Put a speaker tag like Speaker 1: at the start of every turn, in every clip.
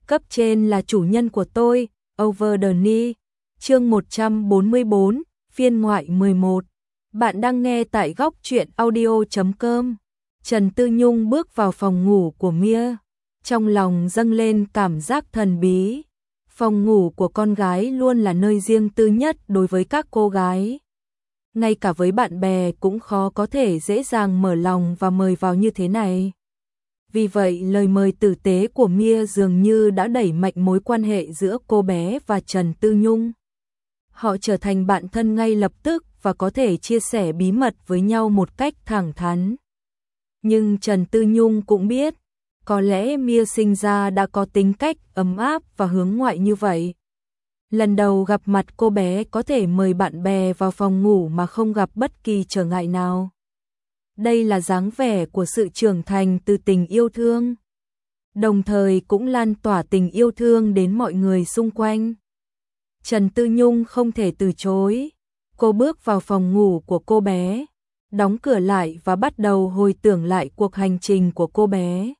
Speaker 1: Cấp trên là chủ nhân của tôi, Over the Knee. Chương 144, phiên ngoại 11. Bạn đang nghe tại góc truyện audio.com. Trần Tư Nhung bước vào phòng ngủ của Mia, trong lòng dâng lên cảm giác thần bí. Phòng ngủ của con gái luôn là nơi riêng tư nhất đối với các cô gái. Ngay cả với bạn bè cũng khó có thể dễ dàng mở lòng và mời vào như thế này. Vì vậy lời mời tử tế của Mia dường như đã đẩy mạnh mối quan hệ giữa cô bé và Trần Tư Nhung. Họ trở thành bạn thân ngay lập tức và có thể chia sẻ bí mật với nhau một cách thẳng thắn. Nhưng Trần Tư Nhung cũng biết, có lẽ Mia sinh ra đã có tính cách ấm áp và hướng ngoại như vậy. Lần đầu gặp mặt cô bé có thể mời bạn bè vào phòng ngủ mà không gặp bất kỳ trở ngại nào. Đây là dáng vẻ của sự trưởng thành từ tình yêu thương, đồng thời cũng lan tỏa tình yêu thương đến mọi người xung quanh. Trần Tư Nhung không thể từ chối. Cô bước vào phòng ngủ của cô bé, đóng cửa lại và bắt đầu hồi tưởng lại cuộc hành trình của cô bé.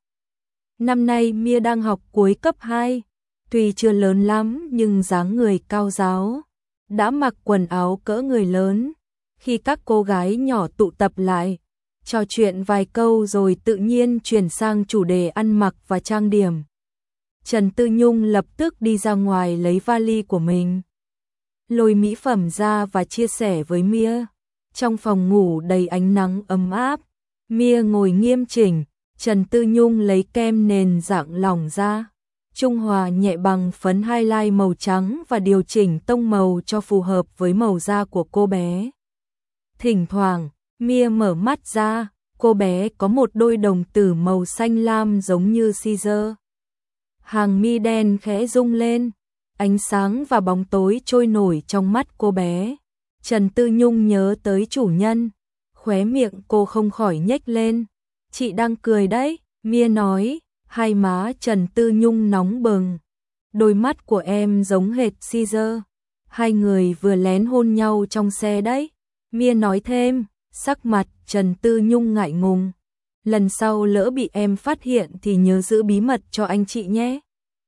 Speaker 1: Năm nay Mia đang học cuối cấp 2, tuy chưa lớn lắm nhưng dáng người cao ráo, đã mặc quần áo cỡ người lớn. Khi các cô gái nhỏ tụ tập lại, trò chuyện vài câu rồi tự nhiên chuyển sang chủ đề ăn mặc và trang điểm. Trần Tư Nhung lập tức đi ra ngoài lấy vali của mình, lôi mỹ phẩm ra và chia sẻ với Mia. Trong phòng ngủ đầy ánh nắng ấm áp, Mia ngồi nghiêm chỉnh, Trần Tư Nhung lấy kem nền dạng lỏng ra, trung hòa nhẹ bằng phấn highlight màu trắng và điều chỉnh tông màu cho phù hợp với màu da của cô bé. Thỉnh thoảng, Mia mở mắt ra, cô bé có một đôi đồng tử màu xanh lam giống như Caesar. Hàng mi đen khẽ rung lên, ánh sáng và bóng tối trôi nổi trong mắt cô bé. Trần Tư Nhung nhớ tới chủ nhân, khóe miệng cô không khỏi nhếch lên. Chị đang cười đấy, Mia nói, hai má Trần Tư Nhung nóng bừng. Đôi mắt của em giống hệt Caesar. Hai người vừa lén hôn nhau trong xe đấy. Mia nói thêm, sắc mặt Trần Tư Nhung ngại ngùng. Lần sau lỡ bị em phát hiện thì nhớ giữ bí mật cho anh chị nhé.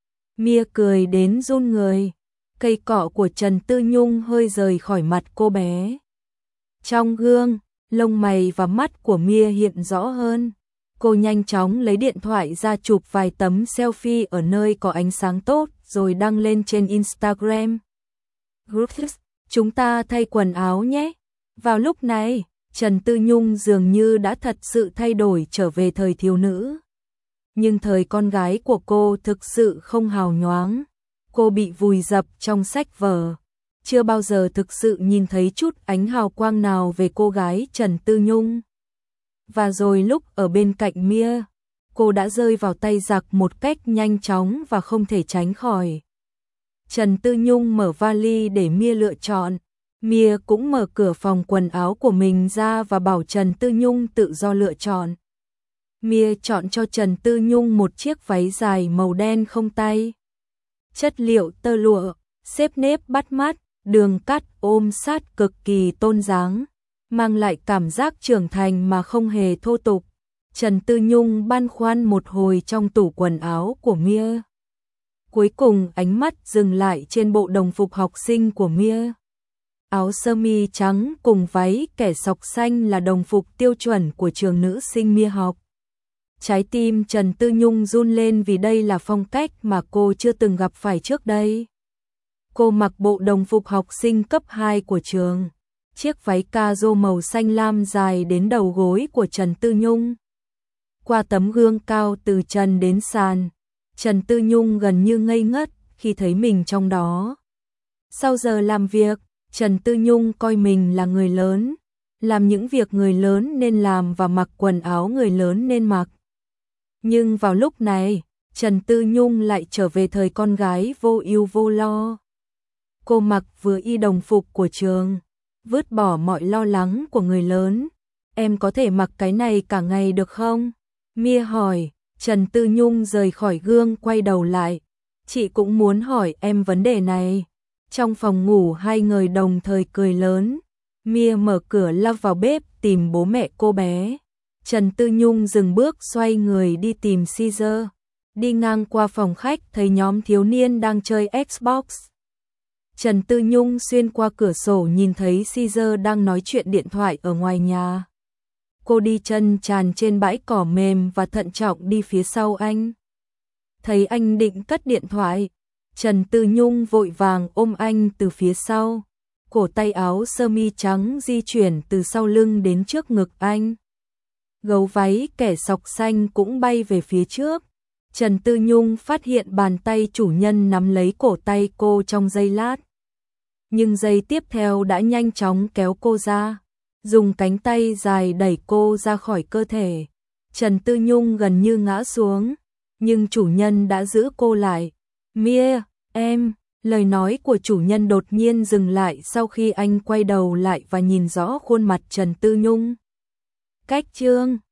Speaker 1: Mia cười đến run người. Cây cọ của Trần Tư Nhung hơi rời khỏi mặt cô bé. Trong gương, lông mày và mắt của Mia hiện rõ hơn. Cô nhanh chóng lấy điện thoại ra chụp vài tấm selfie ở nơi có ánh sáng tốt rồi đăng lên trên Instagram. Groups, chúng ta thay quần áo nhé. Vào lúc này, Trần Tư Nhung dường như đã thật sự thay đổi trở về thời thiếu nữ. Nhưng thời con gái của cô thực sự không hào nhoáng. Cô bị vùi dập trong sách vở, chưa bao giờ thực sự nhìn thấy chút ánh hào quang nào về cô gái Trần Tư Nhung. Và rồi lúc ở bên cạnh Mia, cô đã rơi vào tay giặc một cách nhanh chóng và không thể tránh khỏi. Trần Tư Nhung mở vali để Mia lựa chọn. Mia cũng mở cửa phòng quần áo của mình ra và bảo Trần Tư Nhung tự do lựa chọn. Mia chọn cho Trần Tư Nhung một chiếc váy dài màu đen không tay. Chất liệu tơ lụa, xếp nếp bắt mắt, đường cắt ôm sát cực kỳ tôn dáng, mang lại cảm giác trưởng thành mà không hề thô tục. Trần Tư Nhung băn khoăn một hồi trong tủ quần áo của Mia. Cuối cùng ánh mắt dừng lại trên bộ đồng phục học sinh của Mia. Áo sơ mi trắng cùng váy kẻ sọc xanh là đồng phục tiêu chuẩn của trường nữ sinh Mia học. Trái tim Trần Tư Nhung run lên vì đây là phong cách mà cô chưa từng gặp phải trước đây. Cô mặc bộ đồng phục học sinh cấp 2 của trường, chiếc váy caro màu xanh lam dài đến đầu gối của Trần Tư Nhung. Qua tấm gương cao từ trần đến sàn, Trần Tư Nhung gần như ngây ngất khi thấy mình trong đó. Sau giờ làm việc, Trần Tư Nhung coi mình là người lớn, làm những việc người lớn nên làm và mặc quần áo người lớn nên mặc. Nhưng vào lúc này, Trần Tư Nhung lại trở về thời con gái vô ưu vô lo. Cô mặc vừa y đồng phục của trường, vứt bỏ mọi lo lắng của người lớn. Em có thể mặc cái này cả ngày được không? Mia hỏi. Trần Tư Nhung rời khỏi gương quay đầu lại. Chị cũng muốn hỏi em vấn đề này. Trong phòng ngủ hai người đồng thời cười lớn. Mia mở cửa lao vào bếp tìm bố mẹ cô bé. Trần Tư Nhung dừng bước xoay người đi tìm Caesar. Đi ngang qua phòng khách thấy nhóm thiếu niên đang chơi Xbox. Trần Tư Nhung xuyên qua cửa sổ nhìn thấy Caesar đang nói chuyện điện thoại ở ngoài nhà. Cô đi chân tràn trên bãi cỏ mềm và thận trọng đi phía sau anh. Thấy anh định cất điện thoại, Trần Tư Nhung vội vàng ôm anh từ phía sau. Cổ tay áo sơ mi trắng di chuyển từ sau lưng đến trước ngực anh. Gấu váy kẻ sọc xanh cũng bay về phía trước. Trần Tư Nhung phát hiện bàn tay chủ nhân nắm lấy cổ tay cô trong giây lát. Nhưng giây tiếp theo đã nhanh chóng kéo cô ra, dùng cánh tay dài đẩy cô ra khỏi cơ thể. Trần Tư Nhung gần như ngã xuống, nhưng chủ nhân đã giữ cô lại. Mia, em, lời nói của chủ nhân đột nhiên dừng lại sau khi anh quay đầu lại và nhìn rõ khuôn mặt Trần Tư Nhung. Cách chương